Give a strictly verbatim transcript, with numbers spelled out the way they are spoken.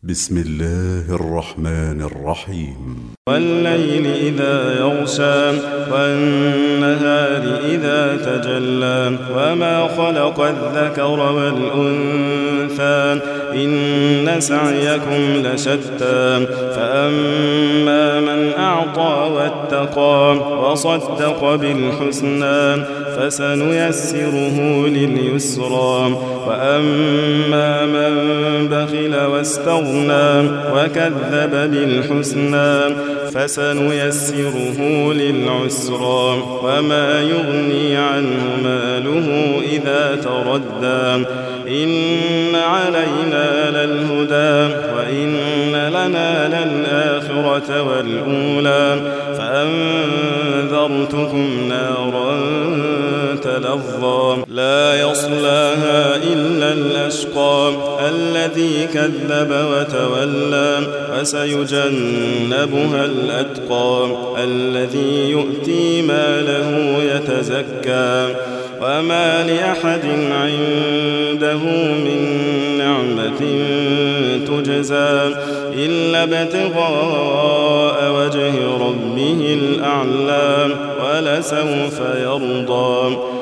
بسم الله الرحمن الرحيم والليل إذا يغشى والنهار إذا تجلى وما خلق الذكر والأنثى إن سعيكم لشتى فأما من أعطى واتقى وصدق بالحسنى فسنيسره لليسرى وأما من بخل واستغنى وكذب بالحسنى فسنيسره للعسرى وما يغني عنه ماله إذا تردى إن علينا للهدى وإن لنا للآخرة والأولى فأنذرتكم نارا تلظى لا يصلاها إلا الأشقى الذي كذب وتولى وسيجنبها الأتقى الذي يؤتي ماله يتزكى وما لأحد عنده من نعمة تجزى إلا ابتغاء وجه ربه الأعلى ولسوف يرضى.